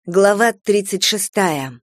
Глава 36.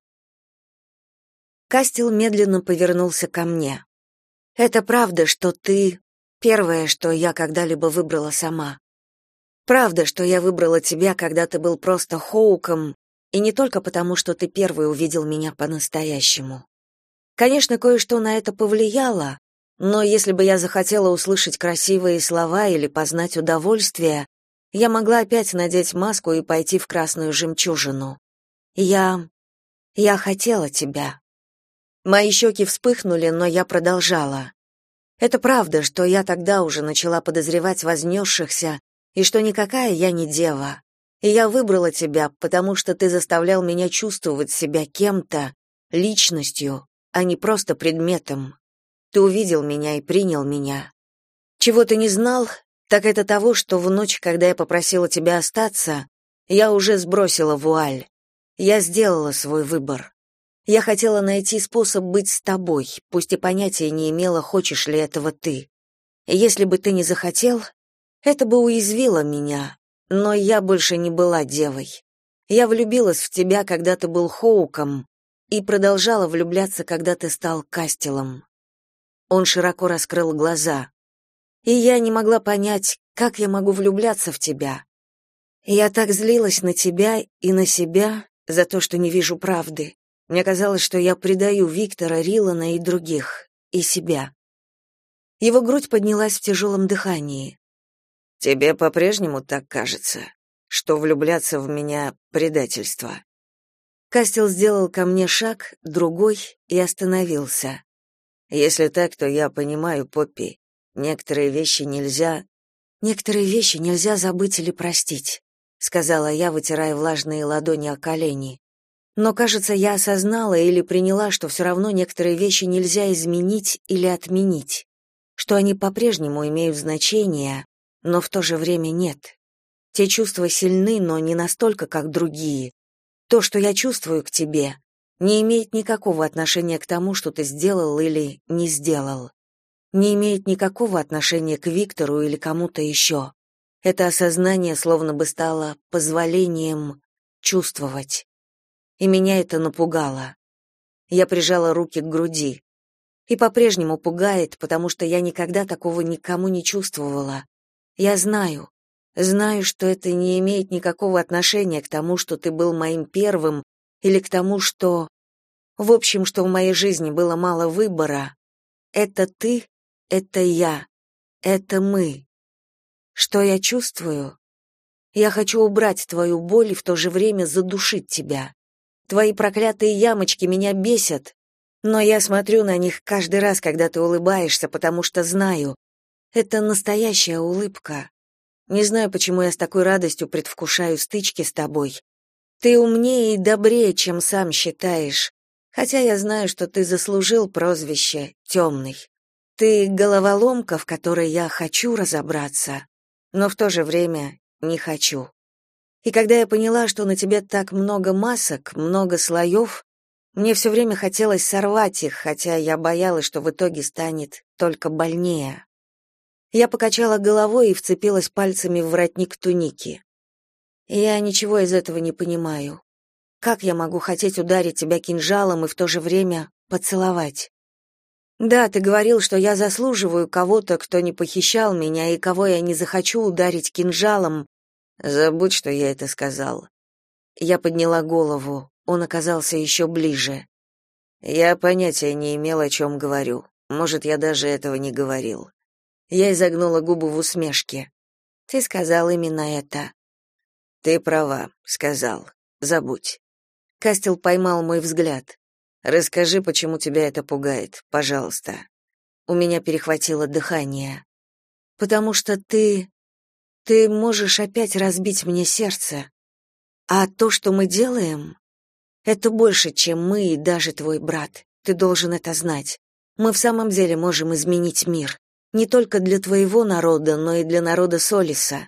Кастел медленно повернулся ко мне. «Это правда, что ты первое, что я когда-либо выбрала сама. Правда, что я выбрала тебя, когда ты был просто Хоуком, и не только потому, что ты первый увидел меня по-настоящему. Конечно, кое-что на это повлияло, но если бы я захотела услышать красивые слова или познать удовольствие, я могла опять надеть маску и пойти в красную жемчужину. Я хотела тебя». Мои щеки вспыхнули, но я продолжала. Это правда, что я тогда уже начала подозревать вознесшихся, и что никакая я не дева. И я выбрала тебя, потому что ты заставлял меня чувствовать себя кем-то, личностью, а не просто предметом. Ты увидел меня и принял меня. Чего ты не знал, так это того, что в ночь, когда я попросила тебя остаться, я уже сбросила вуаль. Я сделала свой выбор. Я хотела найти способ быть с тобой, пусть и понятия не имела, хочешь ли этого ты. И если бы ты не захотел, это бы уязвило меня, но я больше не была девой. Я влюбилась в тебя, когда ты был Хоуком, и продолжала влюбляться, когда ты стал Кастелом. Он широко раскрыл глаза. И я не могла понять, как я могу влюбляться в тебя. Я так злилась на тебя и на себя за то, что не вижу правды. Мне казалось, что я предаю Виктора, Рилана и других, и себя. Его грудь поднялась в тяжелом дыхании. «Тебе по-прежнему так кажется, что влюбляться в меня — предательство?» Кастел сделал ко мне шаг, другой, и остановился. «Если так, то я понимаю, Поппи, некоторые вещи нельзя забыть или простить», — сказала я, вытирая влажные ладони о колени. Но, кажется, я осознала или приняла, что все равно некоторые вещи нельзя изменить или отменить, что они по-прежнему имеют значение, но в то же время нет. Те чувства сильны, но не настолько, как другие. То, что я чувствую к тебе, не имеет никакого отношения к тому, что ты сделал или не сделал. Не имеет никакого отношения к Виктору или кому-то еще. Это осознание словно бы стало позволением чувствовать. И меня это напугало. Я прижала руки к груди. И по-прежнему пугает, потому что я никогда такого никому не чувствовала. Я знаю, что это не имеет никакого отношения к тому, что ты был моим первым, или к тому, что... В общем, что в моей жизни было мало выбора. Это ты, это я, это мы. Что я чувствую? Я хочу убрать твою боль и в то же время задушить тебя. Твои проклятые ямочки меня бесят, но я смотрю на них каждый раз, когда ты улыбаешься, потому что знаю, это настоящая улыбка. Не знаю, почему я с такой радостью предвкушаю стычки с тобой. Ты умнее и добрее, чем сам считаешь, хотя я знаю, что ты заслужил прозвище «Темный». Ты головоломка, в которой я хочу разобраться, но в то же время не хочу. И когда я поняла, что на тебе так много масок, много слоев, мне все время хотелось сорвать их, хотя я боялась, что в итоге станет только больнее. Я покачала головой и вцепилась пальцами в воротник туники. Я ничего из этого не понимаю. Как я могу хотеть ударить тебя кинжалом и в то же время поцеловать? Да, ты говорил, что я заслуживаю кого-то, кто не похищал меня и кого я не захочу ударить кинжалом. Забудь, что я это сказал. Я подняла голову. Он оказался еще ближе. Я понятия не имел, о чем говорю. Может, я даже этого не говорил. Я изогнула губы в усмешке. Ты сказал именно это. Ты права, сказал. Забудь. Кастел поймал мой взгляд. Расскажи, почему тебя это пугает, пожалуйста. У меня перехватило дыхание. Потому что ты можешь опять разбить мне сердце. А то, что мы делаем, это больше, чем мы и даже твой брат. Ты должен это знать. Мы в самом деле можем изменить мир. Не только для твоего народа, но и для народа Солиса.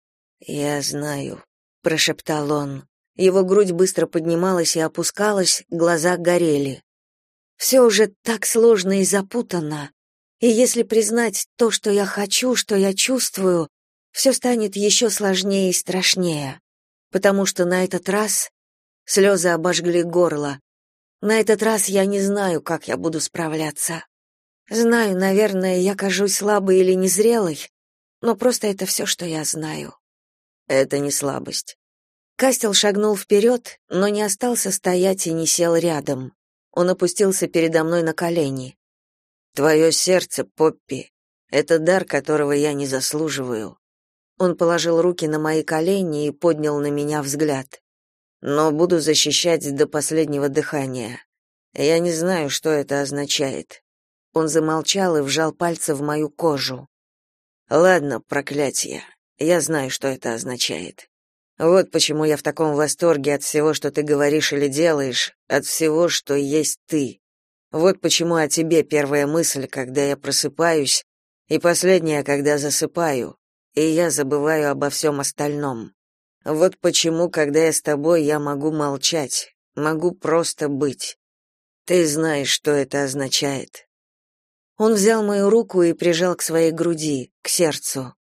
Я знаю, прошептал он. Его грудь быстро поднималась и опускалась, глаза горели. Все уже так сложно и запутанно. И если признать то, что я хочу, что я чувствую, все станет еще сложнее и страшнее, потому что на этот раз Слезы обожгли горло. На этот раз я не знаю, как я буду справляться. Знаю, наверное, я кажусь слабой или незрелой, но просто это все, что я знаю. Это не слабость. Кастел шагнул вперед, но не остался стоять и не сел рядом. Он опустился передо мной на колени. Твое сердце, Поппи, это дар, которого я не заслуживаю. Он положил руки на мои колени и поднял на меня взгляд. Но буду защищать до последнего дыхания. Я не знаю, что это означает. Он замолчал и вжал пальцы в мою кожу. Ладно, проклятие. Я знаю, что это означает. Вот почему я в таком восторге от всего, что ты говоришь или делаешь, от всего, что есть ты. Вот почему о тебе первая мысль, когда я просыпаюсь, и последняя, когда засыпаю, и я забываю обо всем остальном. Вот почему, когда я с тобой, я могу молчать, могу просто быть. Ты знаешь, что это означает. Он взял мою руку и прижал к своей груди, к сердцу.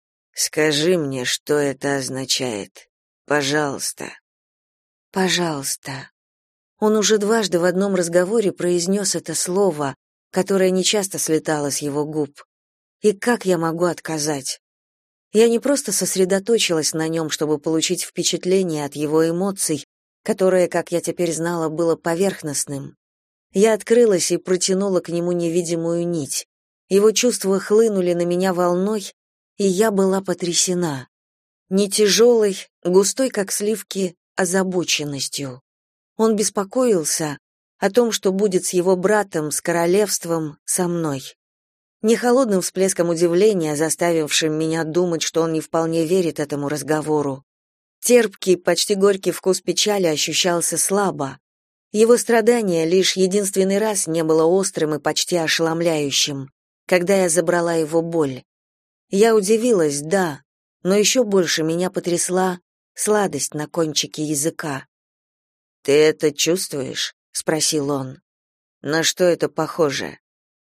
Скажи мне, что это означает. Пожалуйста. Пожалуйста. Он уже дважды в одном разговоре произнес это слово, которое нечасто слетало с его губ. И как я могу отказать? Я не просто сосредоточилась на нем, чтобы получить впечатление от его эмоций, которое, как я теперь знала, было поверхностным. Я открылась и протянула к нему невидимую нить. Его чувства хлынули на меня волной, и я была потрясена. Не тяжелой, густой, как сливки, озабоченностью. Он беспокоился о том, что будет с его братом, с королевством, со мной. Не холодным всплеском удивления, заставившим меня думать, что он не вполне верит этому разговору. Терпкий, почти горький вкус печали ощущался слабо. Его страдание лишь единственный раз не было острым и почти ошеломляющим, когда я забрала его боль. Я удивилась, да, но еще больше меня потрясла сладость на кончике языка. «Ты это чувствуешь?» — спросил он. «На что это похоже?»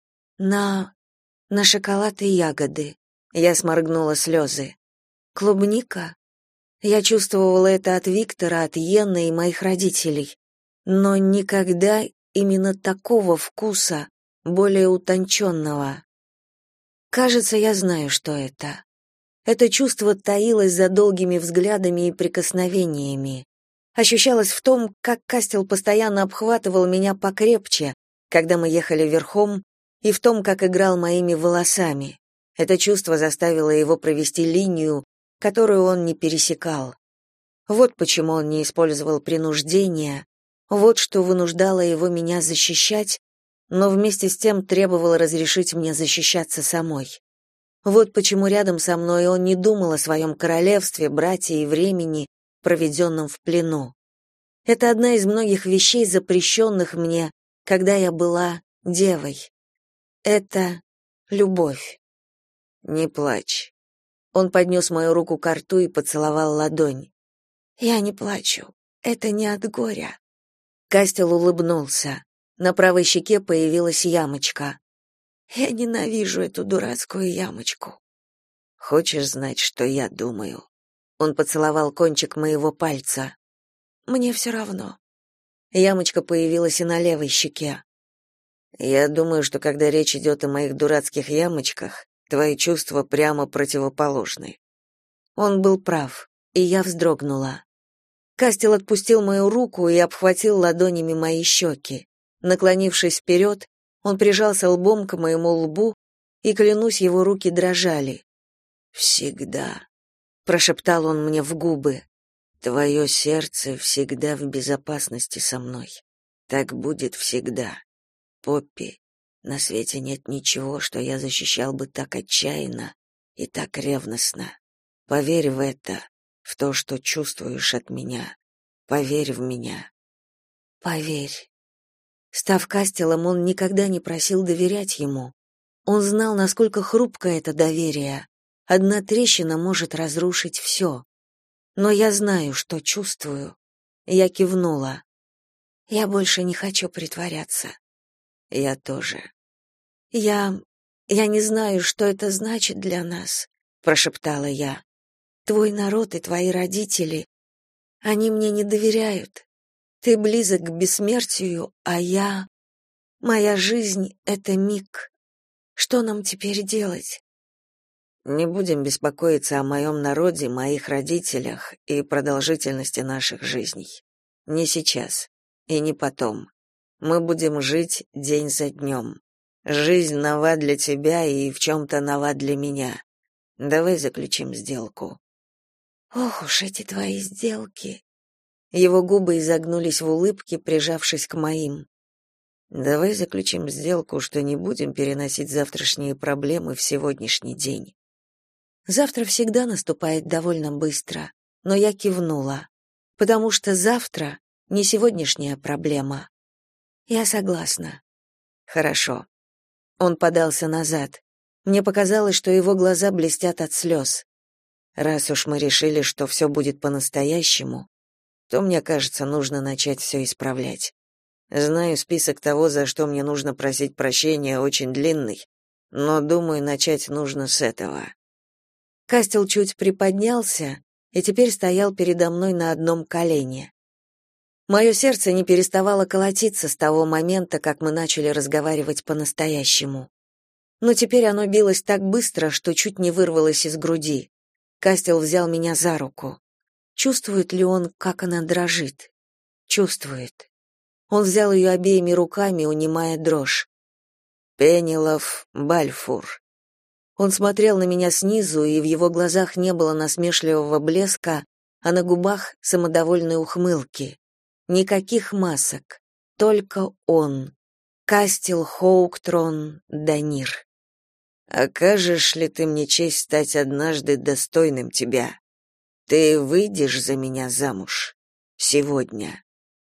На шоколад и ягоды». Я сморгнула слезы. «Клубника?» Я чувствовала это от Виктора, от Йенны и моих родителей. Но никогда именно такого вкуса, более утонченного. Кажется, я знаю, что это. Это чувство таилось за долгими взглядами и прикосновениями. Ощущалось в том, как Кастел постоянно обхватывал меня покрепче, когда мы ехали верхом, и в том, как играл моими волосами. Это чувство заставило его провести линию, которую он не пересекал. Вот почему он не использовал принуждения, вот что вынуждало его меня защищать, но вместе с тем требовало разрешить мне защищаться самой. Вот почему рядом со мной он не думал о своем королевстве, брате и времени, проведенном в плену. Это одна из многих вещей, запрещенных мне, когда я была девой. Это любовь. Не плачь. Он поднес мою руку к рту и поцеловал ладонь. Я не плачу. Это не от горя. Кастел улыбнулся. На правой щеке появилась ямочка. Я ненавижу эту дурацкую ямочку. Хочешь знать, что я думаю? Он поцеловал кончик моего пальца. Мне все равно. Ямочка появилась и на левой щеке. Я думаю, что когда речь идет о моих дурацких ямочках, твои чувства прямо противоположны. Он был прав, и я вздрогнула. Кастел отпустил мою руку и обхватил ладонями мои щеки. Наклонившись вперед, он прижался лбом к моему лбу, и, клянусь, его руки дрожали. «Всегда», — прошептал он мне в губы, — «твое сердце всегда в безопасности со мной. Так будет всегда. Поппи, на свете нет ничего, что я защищал бы так отчаянно и так ревностно. Поверь в это, в то, что чувствуешь от меня. Поверь в меня». «Поверь». Став Кастелом, он никогда не просил доверять ему. Он знал, насколько хрупко это доверие. Одна трещина может разрушить все. Но я знаю, что чувствую. Я кивнула. Я больше не хочу притворяться. Я тоже. Я не знаю, что это значит для нас, прошептала я. Твой народ и твои родители, они мне не доверяют. Ты близок к бессмертию, а я... Моя жизнь — это миг. Что нам теперь делать? Не будем беспокоиться о моем народе, моих родителях и продолжительности наших жизней. Не сейчас и не потом. Мы будем жить день за днем. Жизнь нова для тебя и в чем-то нова для меня. Давай заключим сделку. Ох уж эти твои сделки. Его губы изогнулись в улыбке, прижавшись к моим. Давай заключим сделку, что не будем переносить завтрашние проблемы в сегодняшний день. Завтра всегда наступает довольно быстро, но я кивнула, потому что завтра не сегодняшняя проблема. Я согласна. Хорошо. Он подался назад. Мне показалось, что его глаза блестят от слез. Раз уж мы решили, что все будет по-настоящему, то, мне кажется, нужно начать все исправлять. Знаю, список того, за что мне нужно просить прощения, очень длинный, но, думаю, начать нужно с этого. Кастел чуть приподнялся и теперь стоял передо мной на одном колене. Мое сердце не переставало колотиться с того момента, как мы начали разговаривать по-настоящему. Но теперь оно билось так быстро, что чуть не вырвалось из груди. Кастел взял меня за руку. Чувствует ли он, как она дрожит? Чувствует. Он взял ее обеими руками, унимая дрожь. Пенелов Бальфур. Он смотрел на меня снизу, и в его глазах не было насмешливого блеска, а на губах самодовольной ухмылки. Никаких масок, только он. Кастел Хоуктрон Данир. Окажешь ли ты мне честь стать однажды достойным тебя? Ты выйдешь за меня замуж сегодня?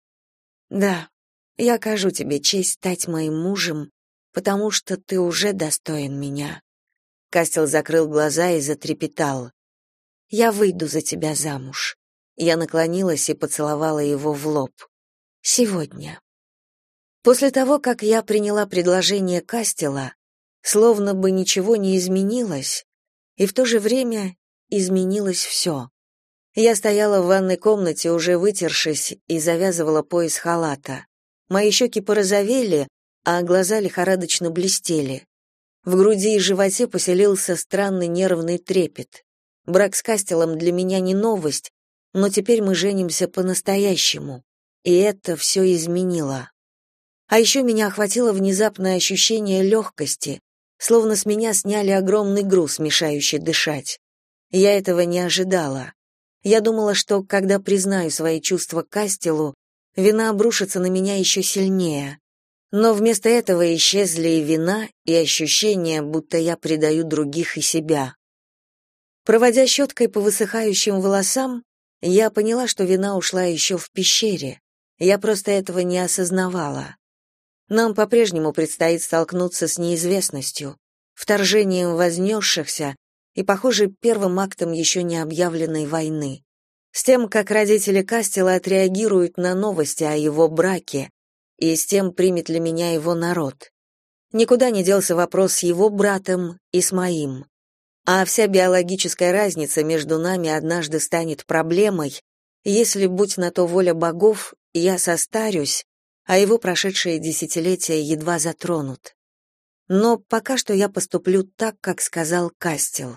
Да, я окажу тебе честь стать моим мужем, потому что ты уже достоин меня. Кастел закрыл глаза и затрепетал. Я выйду за тебя замуж. Я наклонилась и поцеловала его в лоб. Сегодня. После того, как я приняла предложение Кастела, словно бы ничего не изменилось, и в то же время изменилось все. Я стояла в ванной комнате, уже вытершись, и завязывала пояс халата. Мои щеки порозовели, а глаза лихорадочно блестели. В груди и животе поселился странный нервный трепет. Брак с Кастелом для меня не новость, но теперь мы женимся по-настоящему, и это все изменило. А еще меня охватило внезапное ощущение легкости, словно с меня сняли огромный груз, мешающий дышать. Я этого не ожидала. Я думала, что, когда признаю свои чувства к Кастелу, вина обрушится на меня еще сильнее. Но вместо этого исчезли и вина, и ощущение, будто я предаю других и себя. Проводя щеткой по высыхающим волосам, я поняла, что вина ушла еще в пещере. Я просто этого не осознавала. Нам по-прежнему предстоит столкнуться с неизвестностью, вторжением вознесшихся и, похоже, первым актом еще не объявленной войны. С тем, как родители Кастела отреагируют на новости о его браке, и с тем, примет ли меня его народ. Никуда не делся вопрос с его братом и с моим. А вся биологическая разница между нами однажды станет проблемой, если, будь на то воля богов, я состарюсь, а его прошедшие десятилетия едва затронут. Но пока что я поступлю так, как сказал Кастел.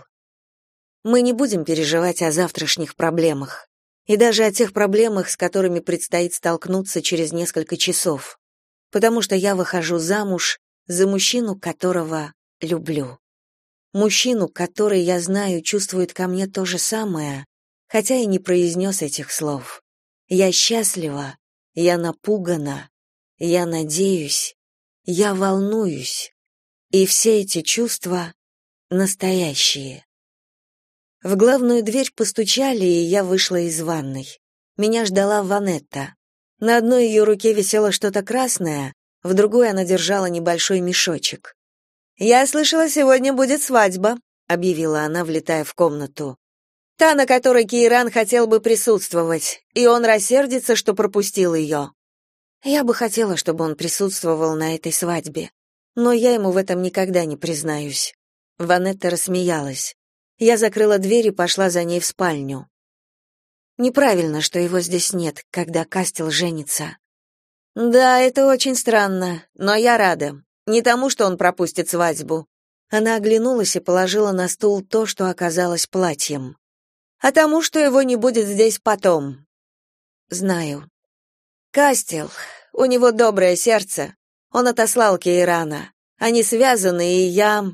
Мы не будем переживать о завтрашних проблемах, и даже о тех проблемах, с которыми предстоит столкнуться через несколько часов, потому что я выхожу замуж за мужчину, которого люблю. Мужчину, который, я знаю, чувствует ко мне то же самое, хотя и не произнес этих слов. Я счастлива, я напугана, я надеюсь, я волнуюсь, и все эти чувства настоящие. В главную дверь постучали, и я вышла из ванной. Меня ждала Ванетта. На одной ее руке висело что-то красное, в другой она держала небольшой мешочек. «Я слышала, сегодня будет свадьба», — объявила она, влетая в комнату. «Та, на которой Кейран хотел бы присутствовать, и он рассердится, что пропустил ее». Я бы хотела, чтобы он присутствовал на этой свадьбе, но я ему в этом никогда не признаюсь. Ванетта рассмеялась. Я закрыла дверь и пошла за ней в спальню. Неправильно, что его здесь нет, когда Кастел женится. Да, это очень странно, но я рада. Не тому, что он пропустит свадьбу. Она оглянулась и положила на стул то, что оказалось платьем. А тому, что его не будет здесь потом. Знаю. Кастел, у него доброе сердце. Он отослал Кейрана. Они связаны, и я...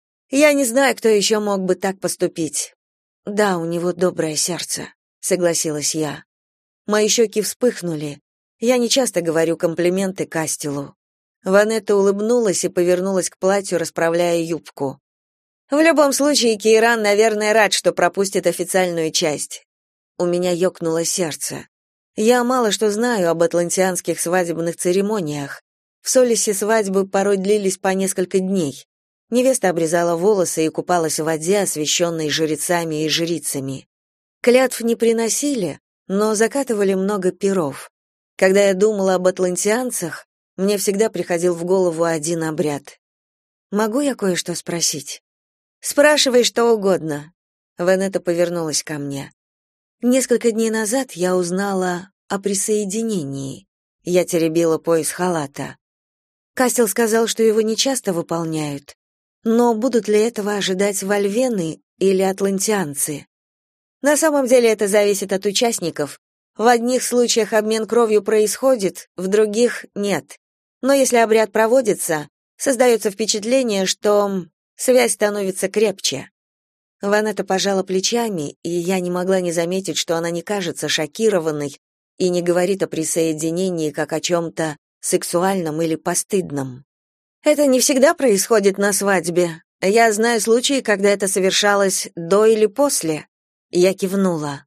Я не знаю, кто еще мог бы так поступить. Да, у него доброе сердце, согласилась я. Мои щеки вспыхнули. Я не часто говорю комплименты Кастелу. Ванетта улыбнулась и повернулась к платью, расправляя юбку. В любом случае, Кейран, наверное, рад, что пропустит официальную часть. У меня ёкнуло сердце. Я мало что знаю об атлантианских свадебных церемониях. В Солисе свадьбы порой длились по несколько дней. Невеста обрезала волосы и купалась в воде, освященной жрецами и жрицами. Клятв не приносили, но закатывали много пиров. Когда я думала об атлантианцах, мне всегда приходил в голову один обряд. Могу я кое-что спросить? Спрашивай что угодно. Ванетта повернулась ко мне. Несколько дней назад я узнала о присоединении. Я теребила пояс халата. Кастел сказал, что его нечасто выполняют. Но будут ли этого ожидать вольвены или атлантианцы? На самом деле это зависит от участников. В одних случаях обмен кровью происходит, в других нет. Но если обряд проводится, создается впечатление, что связь становится крепче. Ванетта пожала плечами, и я не могла не заметить, что она не кажется шокированной и не говорит о присоединении как о чем-то сексуальном или постыдном. Это не всегда происходит на свадьбе. Я знаю случаи, когда это совершалось до или после. Я кивнула.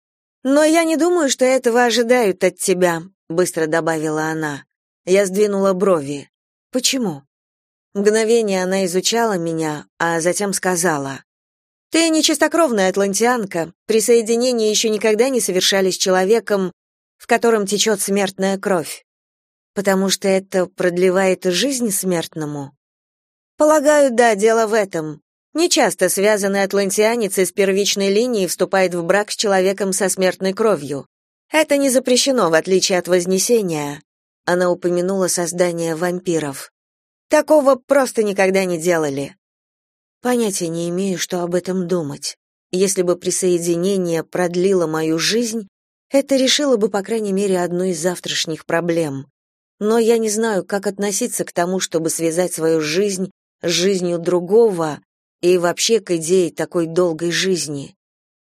Но я не думаю, что этого ожидают от тебя, быстро добавила она. Я сдвинула брови. Почему? Мгновение она изучала меня, а затем сказала: ты не чистокровная атлантианка. Присоединения еще никогда не совершались с человеком, в котором течет смертная кровь. Потому что это продлевает жизнь смертному? Полагаю, да, дело в этом. Нечасто связанный атлантианец из первичной линии вступает в брак с человеком со смертной кровью. Это не запрещено, в отличие от Вознесения. Она упомянула создание вампиров. Такого просто никогда не делали. Понятия не имею, что об этом думать. Если бы присоединение продлило мою жизнь, это решило бы, по крайней мере, одну из завтрашних проблем. Но я не знаю, как относиться к тому, чтобы связать свою жизнь с жизнью другого и вообще к идее такой долгой жизни.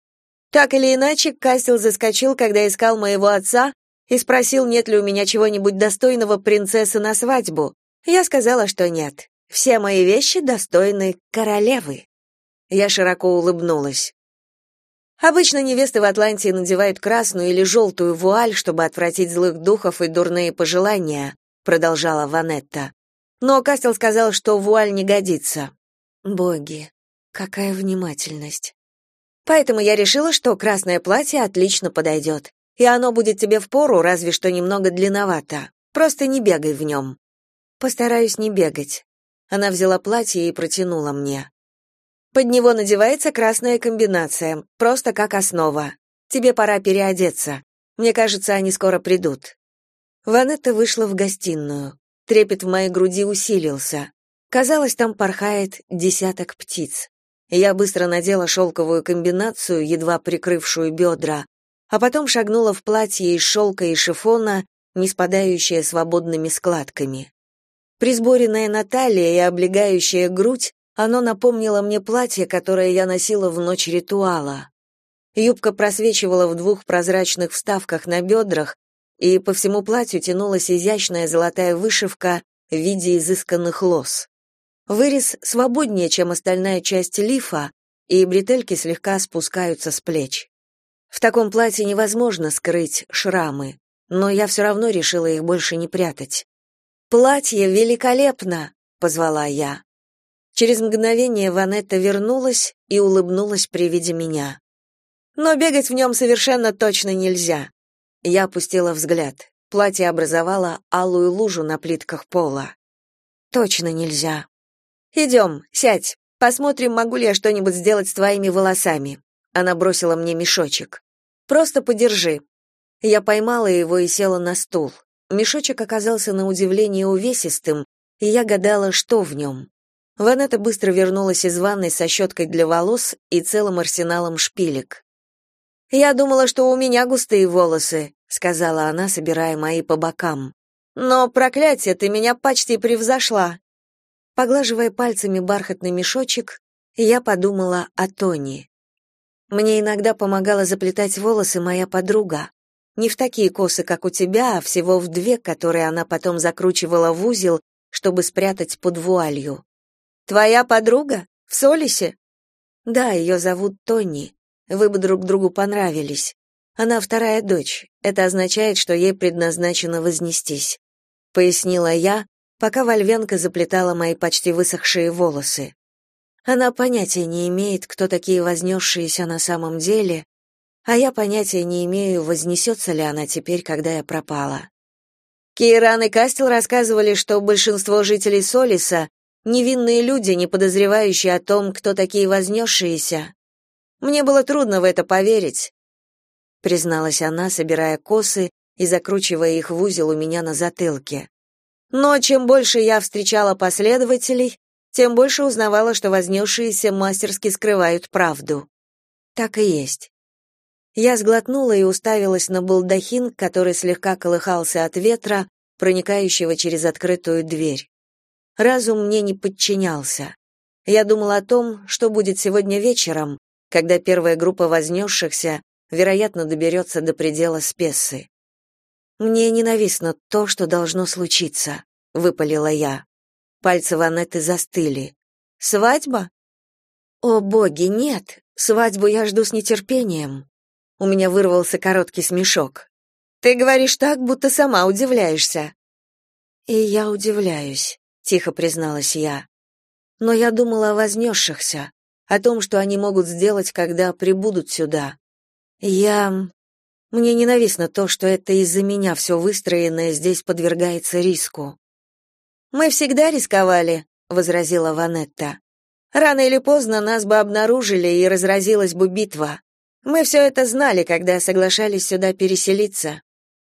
Так или иначе, Кастел заскочил, когда искал моего отца, и спросил, нет ли у меня чего-нибудь достойного принцессы на свадьбу. Я сказала, что нет. Все мои вещи достойны королевы. Я широко улыбнулась. Обычно невесты в Атлантии надевают красную или желтую вуаль, чтобы отвратить злых духов и дурные пожелания, продолжала Ванетта. Но Кастел сказал, что вуаль не годится. Боги, какая внимательность. Поэтому я решила, что красное платье отлично подойдет. И оно будет тебе впору, разве что немного длинновато. Просто не бегай в нем». Постараюсь не бегать. Она взяла платье и протянула мне. Под него надевается красная комбинация, просто как основа. Тебе пора переодеться. Мне кажется, они скоро придут. Ванетта вышла в гостиную. Трепет в моей груди усилился. Казалось, там порхает десяток птиц. Я быстро надела шелковую комбинацию, едва прикрывшую бедра, а потом шагнула в платье из шелка и шифона, не спадающее свободными складками. Присборенная на талии и облегающая грудь, оно напомнило мне платье, которое я носила в ночь ритуала. Юбка просвечивала в двух прозрачных вставках на бедрах, и по всему платью тянулась изящная золотая вышивка в виде изысканных лоз. Вырез свободнее, чем остальная часть лифа, и бретельки слегка спускаются с плеч. В таком платье невозможно скрыть шрамы, но я все равно решила их больше не прятать. «Платье великолепно!» — позвала я. Через мгновение Ванетта вернулась и улыбнулась при виде меня. «Но бегать в нем совершенно точно нельзя». Я опустила взгляд. Платье образовало алую лужу на плитках пола. «Точно нельзя». «Идем, сядь. Посмотрим, могу ли я что-нибудь сделать с твоими волосами». Она бросила мне мешочек. Просто подержи». Я поймала его и села на стул. Мешочек оказался на удивление увесистым, и я гадала, что в нем. Ванетта быстро вернулась из ванной со щеткой для волос и целым арсеналом шпилек. «Я думала, что у меня густые волосы», — сказала она, собирая мои по бокам. «Но, проклятие, ты меня почти превзошла». Поглаживая пальцами бархатный мешочек, я подумала о Тони. Мне иногда помогала заплетать волосы моя подруга. Не в такие косы, как у тебя, а всего в 2, которые она потом закручивала в узел, чтобы спрятать под вуалью. «Твоя подруга? В Солисе?» «Да, ее зовут Тони. Вы бы друг другу понравились. Она вторая дочь. Это означает, что ей предназначено вознестись», — пояснила я, пока Вольвенка заплетала мои почти высохшие волосы. Она понятия не имеет, кто такие вознесшиеся на самом деле, а я понятия не имею, вознесется ли она теперь, когда я пропала. Кейран и Кастел рассказывали, что большинство жителей Солиса — невинные люди, не подозревающие о том, кто такие вознесшиеся. Мне было трудно в это поверить, призналась она, собирая косы и закручивая их в узел у меня на затылке. Но чем больше я встречала последователей, тем больше узнавала, что вознесшиеся мастерски скрывают правду. Так и есть. Я сглотнула и уставилась на балдахин, который слегка колыхался от ветра, проникающего через открытую дверь. Разум мне не подчинялся. Я думала о том, что будет сегодня вечером, когда первая группа вознесшихся, вероятно, доберется до предела Спессы. «Мне ненавистно то, что должно случиться», — выпалила я. Пальцы Ванетты застыли. «Свадьба?» «О, боги, нет! Свадьбу я жду с нетерпением». У меня вырвался короткий смешок. «Ты говоришь так, будто сама удивляешься». «И я удивляюсь», — тихо призналась я. «Но я думала о вознесшихся, о том, что они могут сделать, когда прибудут сюда. Мне ненавистно то, что это из-за меня все выстроенное здесь подвергается риску». «Мы всегда рисковали», — возразила Ванетта. «Рано или поздно нас бы обнаружили, и разразилась бы битва. Мы все это знали, когда соглашались сюда переселиться».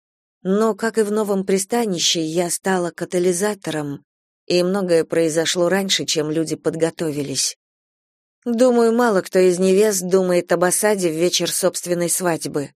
Но, как и в новом пристанище, я стала катализатором, и многое произошло раньше, чем люди подготовились. Думаю, мало кто из невест думает об осаде в вечер собственной свадьбы.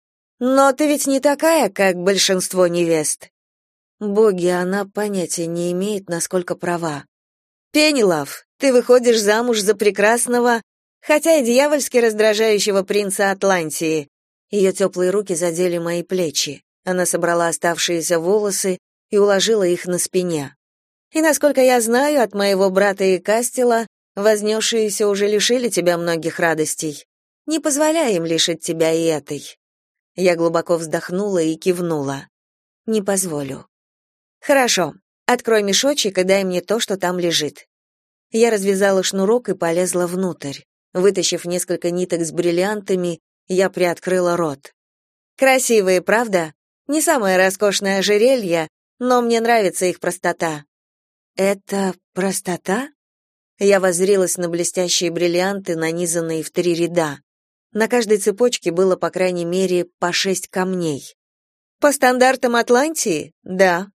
«Но ты ведь не такая, как большинство невест». Боги, она понятия не имеет, насколько права. «Пенелав, ты выходишь замуж за прекрасного, хотя и дьявольски раздражающего принца Атлантии». Ее теплые руки задели мои плечи. Она собрала оставшиеся волосы и уложила их на спине. «И, насколько я знаю, от моего брата и Кастела вознесшиеся уже лишили тебя многих радостей. Не позволяй им лишить тебя и этой». Я глубоко вздохнула и кивнула. «Не позволю». «Хорошо. Открой мешочек и дай мне то, что там лежит». Я развязала шнурок и полезла внутрь. Вытащив несколько ниток с бриллиантами, я приоткрыла рот. «Красивые, правда? Не самое роскошное ожерелье, но мне нравится их простота». «Это простота?» Я воззрилась на блестящие бриллианты, нанизанные в 3 ряда. На каждой цепочке было, по крайней мере, по 6 камней. «По стандартам Атлантии? Да».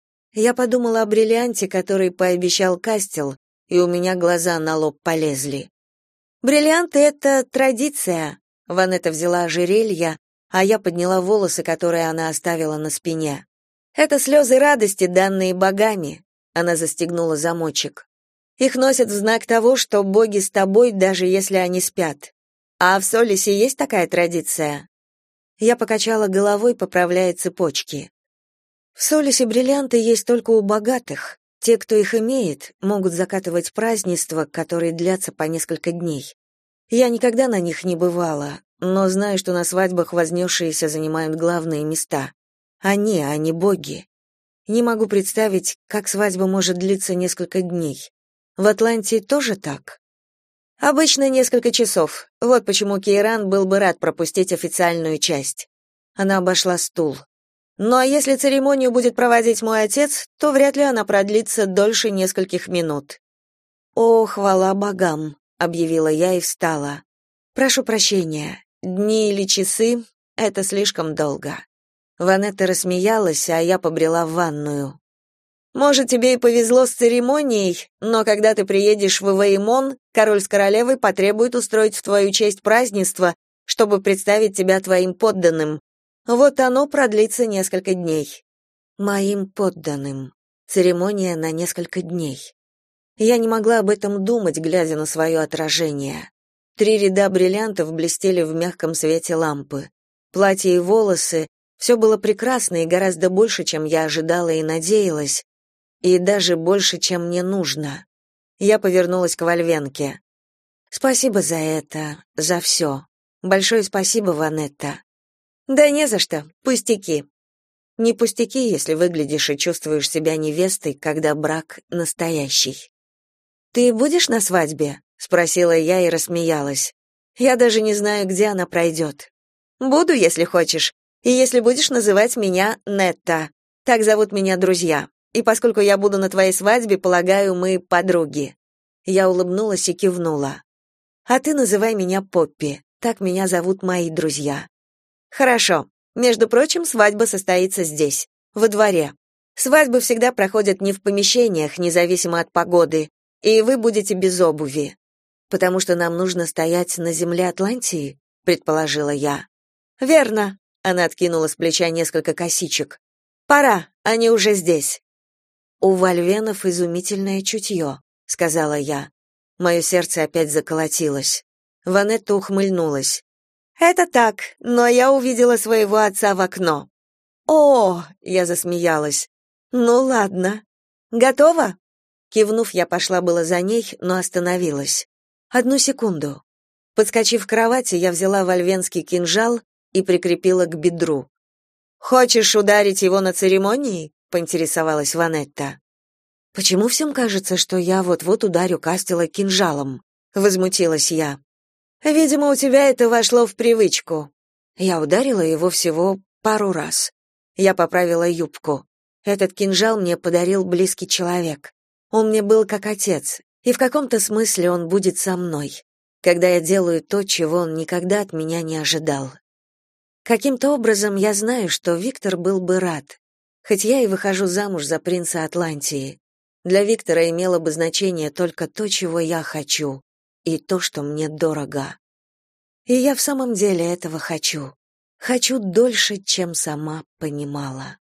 Я подумала о бриллианте, который пообещал Кастел, и у меня глаза на лоб полезли. «Бриллианты — это традиция». Ванетта взяла ожерелье, а я подняла волосы, которые она оставила на спине. «Это слезы радости, данные богами». Она застегнула замочек. «Их носят в знак того, что боги с тобой, даже если они спят. А в Солисе есть такая традиция?» Я покачала головой, поправляя цепочки. В Солисе бриллианты есть только у богатых. Те, кто их имеет, могут закатывать празднества, которые длятся по несколько дней. Я никогда на них не бывала, но знаю, что на свадьбах вознесшиеся занимают главные места. Они, а не боги. Не могу представить, как свадьба может длиться несколько дней. В Атлантии тоже так? Обычно несколько часов. Вот почему Кейран был бы рад пропустить официальную часть. Она обошла стул. Но если церемонию будет проводить мой отец, то вряд ли она продлится дольше нескольких минут. «О, хвала богам», — объявила я и встала. «Прошу прощения, дни или часы Это слишком долго. Ванетта рассмеялась, а я побрела в ванную. Может, тебе и повезло с церемонией, но когда ты приедешь в Ваваимон, король с королевой потребует устроить в твою честь празднество, чтобы представить тебя твоим подданным. Вот оно продлится несколько дней. Моим подданным. Церемония на несколько дней. Я не могла об этом думать, глядя на свое отражение. 3 ряда бриллиантов блестели в мягком свете лампы. Платье и волосы — все было прекрасно и гораздо больше, чем я ожидала и надеялась, и даже больше, чем мне нужно. Я повернулась к Вольвенке. «Спасибо за это, за все. Большое спасибо, Ванетта». «Да не за что, пустяки». «Не пустяки, если выглядишь и чувствуешь себя невестой, когда брак настоящий». «Ты будешь на свадьбе?» — спросила я и рассмеялась. «Я даже не знаю, где она пройдет». «Буду, если хочешь, и если будешь называть меня Нетта. Так зовут меня друзья. И поскольку я буду на твоей свадьбе, полагаю, мы подруги». Я улыбнулась и кивнула. «А ты называй меня Поппи. Так меня зовут мои друзья». «Хорошо. Между прочим, свадьба состоится здесь, во дворе. Свадьбы всегда проходят не в помещениях, независимо от погоды, и вы будете без обуви. Потому что нам нужно стоять на земле Атлантии», — предположила я. «Верно», — она откинула с плеча несколько косичек. «Пора, они уже здесь». «У вольвенов изумительное чутье», — сказала я. Мое сердце опять заколотилось. Ванетта ухмыльнулась. «Это так, но я увидела своего отца в окно». «О!» — я засмеялась. «Ну ладно. Готова?» Кивнув, я пошла было за ней, но остановилась. «Одну секунду». Подскочив к кровати, я взяла вольвенский кинжал и прикрепила к бедру. «Хочешь ударить его на церемонии?» — поинтересовалась Ванетта. «Почему всем кажется, что я вот-вот ударю Кастела кинжалом?» — возмутилась я. «Видимо, у тебя это вошло в привычку». Я ударила его всего пару раз. Я поправила юбку. Этот кинжал мне подарил близкий человек. Он мне был как отец, и в каком-то смысле он будет со мной, когда я делаю то, чего он никогда от меня не ожидал. Каким-то образом я знаю, что Виктор был бы рад, хоть я и выхожу замуж за принца Атлантии. Для Виктора имело бы значение только то, чего я хочу, и то, что мне дорого. И я в самом деле этого хочу. Хочу дольше, чем сама понимала.